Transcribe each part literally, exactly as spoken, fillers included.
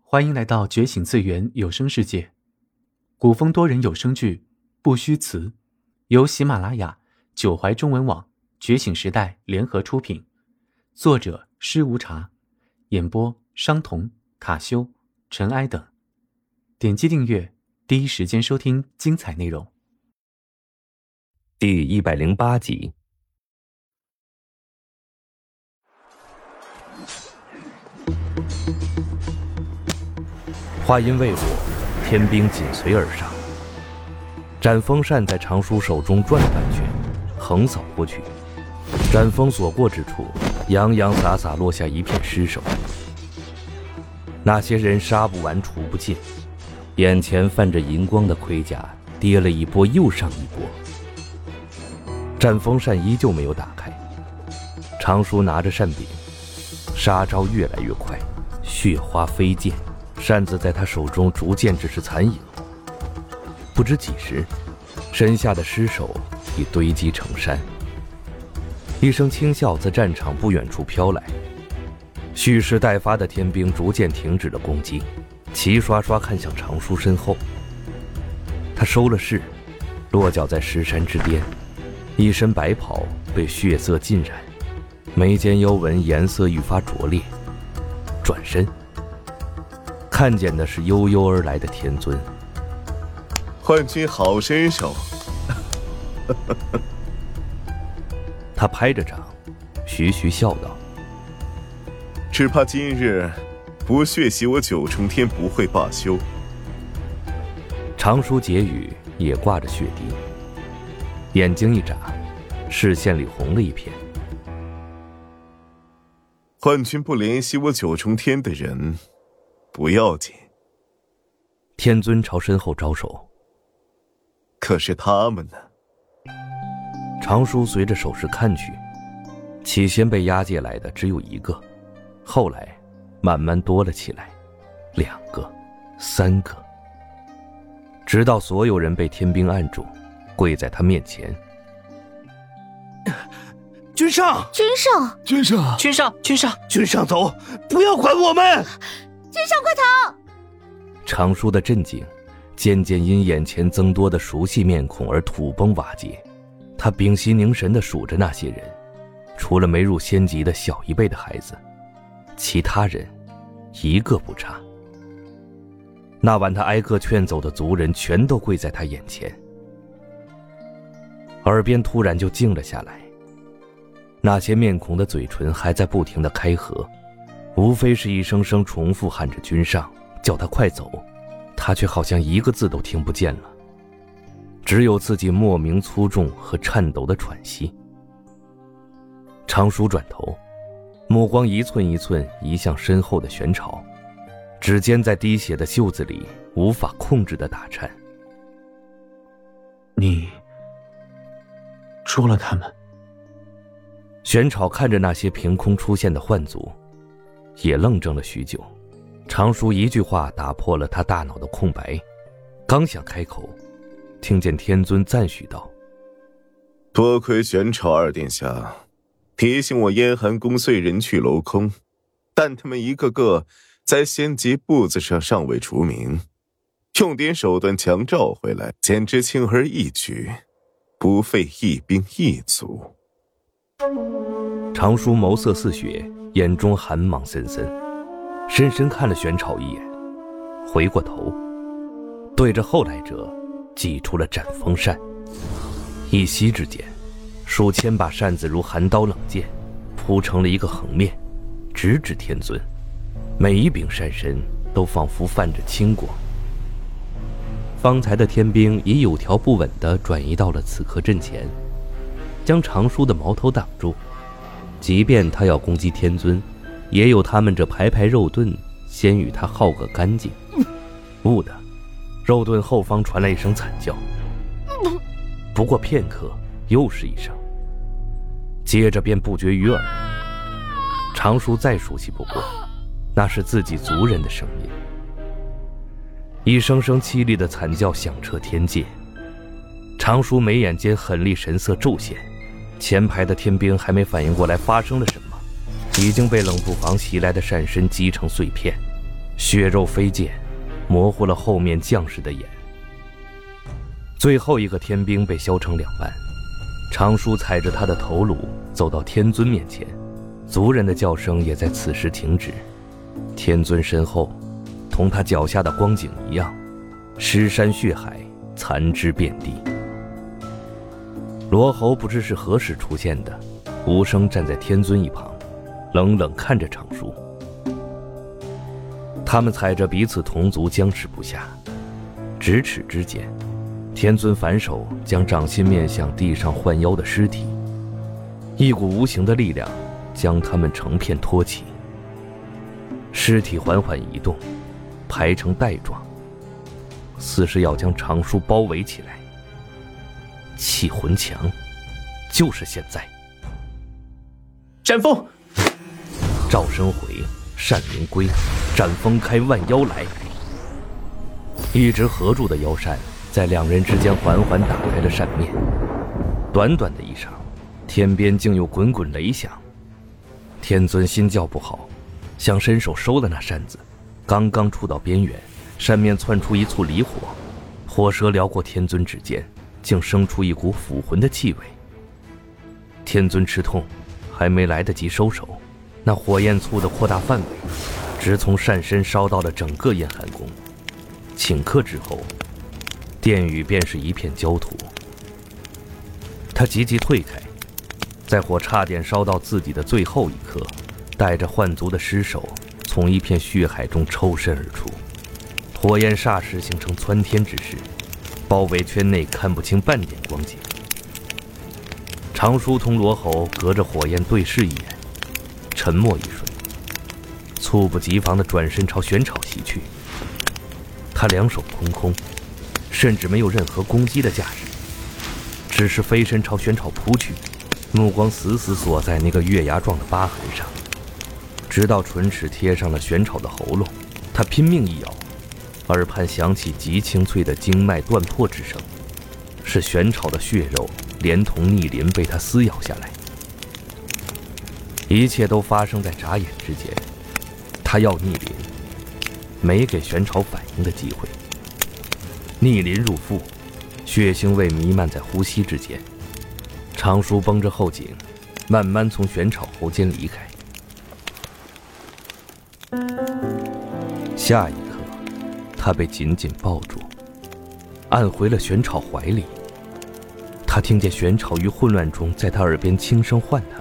欢迎来到觉醒次元有声世界，古风多人有声剧不虚词，由喜马拉雅、九怀中文网、觉醒时代联合出品，作者施无茶，演播商童、卡修、尘埃等。点击订阅，第一时间收听精彩内容。 第一百零八集。话音未落，天兵紧随而上。斩风扇在常叔手中转了半圈，横扫过去。斩风所过之处，洋洋洒洒落下一片尸首。那些人杀不完，除不尽，眼前泛着银光的盔甲跌了一波又上一波。斩风扇依旧没有打开，常叔拿着扇柄，杀招越来越快，血花飞溅，扇子在他手中逐渐只是残影。不知几时，身下的尸首已堆积成山。一声轻笑自战场不远处飘来，蓄势待发的天兵逐渐停止了攻击，齐刷刷看向常叔身后。他收了势，落脚在石山之巅，一身白袍被血色浸染，眉间幽纹颜色愈发灼烈。转身看见的是悠悠而来的天尊。 幻君好身手。 他拍着掌，徐徐笑道： 只怕今日不血洗我九重天不会罢休。 常叔结语也挂着血滴，眼睛一眨，视线里红了一片。 幻君不怜惜我九重天的人不要紧。 天尊朝身后招手。 可是他们呢？ 常叔随着手势看去，起先被押解来的只有一个，后来慢慢多了起来，两个，三个，直到所有人被天兵按住，跪在他面前。 君上， 君上， 君上， 君上，君上， 君上走，不要管我们！ 君上快逃！ 常叔的震惊渐渐因眼前增多的熟悉面孔而土崩瓦解。他屏息凝神地数着那些人，除了没入仙级的小一辈的孩子，其他人一个不差。那晚他挨个劝走的族人全都跪在他眼前。耳边突然就静了下来，那些面孔的嘴唇还在不停地开合，无非是一声声重复喊着君上，叫他快走，他却好像一个字都听不见了，只有自己莫名粗重和颤抖的喘息。常叔转头，目光一寸一寸移向身后的玄朝，指尖在滴血的袖子里无法控制的打颤。 你捉了他们？ 玄朝看着那些凭空出现的幻族，也愣怔了许久。常叔一句话打破了他大脑的空白，刚想开口，听见天尊赞许道： 多亏玄朝二殿下提醒我燕寒宫虽人去楼空，但他们一个个在仙级簿子上尚未除名，用点手段强召回来，简直轻而易举，不费一兵一卒。 常叔眸色似血，眼中寒芒森森，深深看了玄朝一眼，回过头对着后来者祭出了斩风扇。一息之间，数千把扇子如寒刀冷剑铺成了一个横面，直指天尊。每一柄扇身都仿佛泛着青光。方才的天兵已有条不紊地转移到了此刻阵前，将常叔的矛头挡住。即便他要攻击天尊，也有他们这排排肉盾先与他耗个干净。兀的，肉盾后方传来一声惨叫，不过片刻又是一声，接着便不绝于耳。常叔再熟悉不过，那是自己族人的声音。一声声凄厉的惨叫响彻天界。常叔眉眼间狠厉神色骤现，前排的天兵还没反应过来发生了什么，已经被冷不防袭来的扇身击成碎片， 血肉飞溅，模糊了后面将士的眼。最后一个天兵被削成两半，常叔踩着他的头颅走到天尊面前，族人的叫声也在此时停止。天尊身后，同他脚下的光景一样，尸山血海，残肢遍地。罗侯不知是何时出现的，无声站在天尊一旁，冷冷看着常叔。他们踩着彼此同族，僵持不下。咫尺之间，天尊反手将掌心面向地上换腰的尸体，一股无形的力量将他们成片托起。尸体缓缓移动，排成带状，似是要将常叔包围起来。气魂墙，就是现在！ 斩锋！ 赵生回，单灵归，斩锋开万腰来。一直合住的腰扇在两人之间缓缓打开了扇面。短短的一晌，天边竟又滚滚雷响。天尊心叫不好，想伸手收了那扇子，刚刚触到边缘，扇面窜出一簇离火，火舌撩过天尊指尖，竟生出一股腐魂的气味。天尊吃痛，还没来得及收手，那火焰簇的扩大范围，直从扇身烧到了整个燕寒宫。顷刻之后，殿宇便是一片焦土。他急急退开，在火差点烧到自己的最后一刻，带着幻族的尸首从一片血海中抽身而出，火焰霎时形成窜天之势，包围圈内看不清半点光景。常叔同罗侯隔着火焰对视一眼，沉默一瞬，猝不及防地转身朝玄草袭去。他两手空空，甚至没有任何攻击的架势，只是飞身朝玄草扑去，目光死死锁在那个月牙状的疤痕上，直到唇齿贴上了玄草的喉咙。他拼命一咬，耳畔响起极清脆的经脉断破之声，是玄草的血肉连同逆鳞被他撕咬下来。一切都发生在眨眼之间，他要逆鳞，没给玄草反应的机会。逆鳞入腹，血腥味弥漫在呼吸之间。常叔绷着后颈，慢慢从玄草喉间离开。下一刻，他被紧紧抱住，按回了玄草怀里。他听见玄草于混乱中在他耳边轻声唤他：“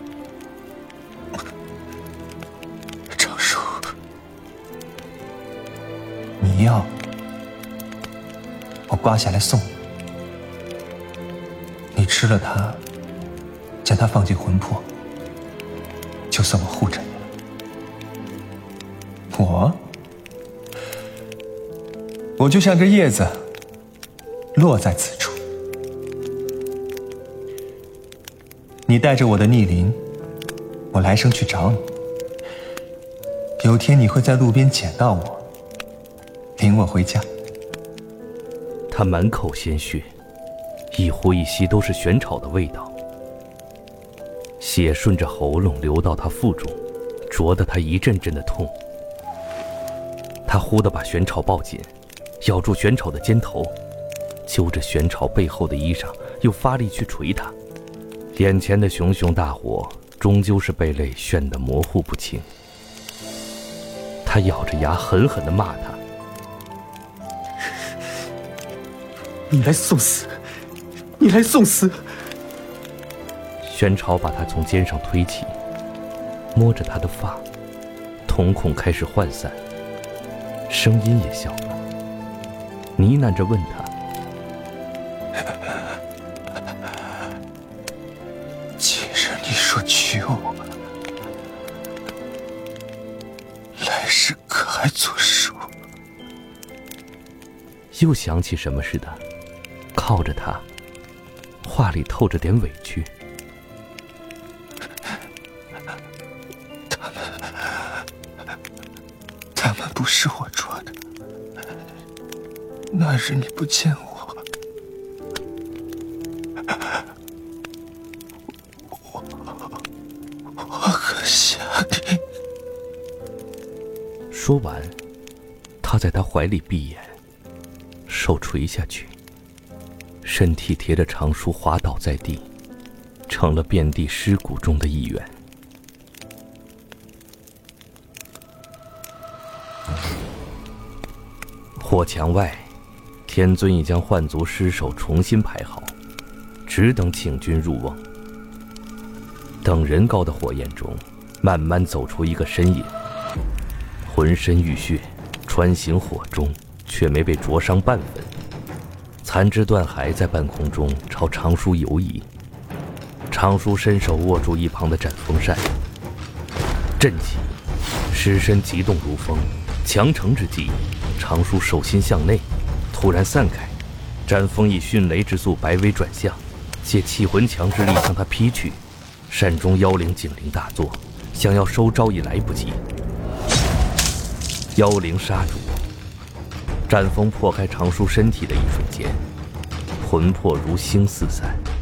常叔，你要我刮下来送你，你吃了它，将它放进魂魄，就算我护着你了。我，我就像这叶子，落在此处。你带着我的逆鳞，我来生去找你。有天你会在路边捡到我，领我回家。” 他满口鲜血，一呼一吸都是玄草的味道，血顺着喉咙流到他腹中，灼得他一阵阵的痛。他忽地把玄草抱紧，咬住玄草的肩头，揪着玄草背后的衣裳，又发力去捶他。眼前的熊熊大火终究是被泪炫得模糊不清。他咬着牙狠狠地骂他：“ 你来送死！你来送死！” 玄草把他从肩上推起，摸着他的发，瞳孔开始涣散，声音也小了，呢喃着问他：“ 既然你说娶我，来世可还作数？” 又想起什么似的，靠着他，话里透着点委屈：“ 他们，他们不是我捉的。那日你不见我，我我可吓你。” 说完， 趴在他怀里闭眼，手垂下去，身体贴着长书滑倒在地，成了遍地尸骨中的一员。火墙外，天尊已将幻族尸首重新排好，只等请君入瓮。等人高的火焰中，慢慢走出一个身影，浑身浴血，穿行火中，却没被灼伤半分。残肢断骸在半空中朝长书游移，长书伸手握住一旁的斩风扇，震起，尸身急动如风，强乘之际，长书手心向内，突然散开，斩风以迅雷之速白微转向，借气魂墙之力向他劈去。扇中妖灵警铃大作，想要收招已来不及。妖灵杀主，斩风破开长书身体的一瞬间，魂魄如星四散。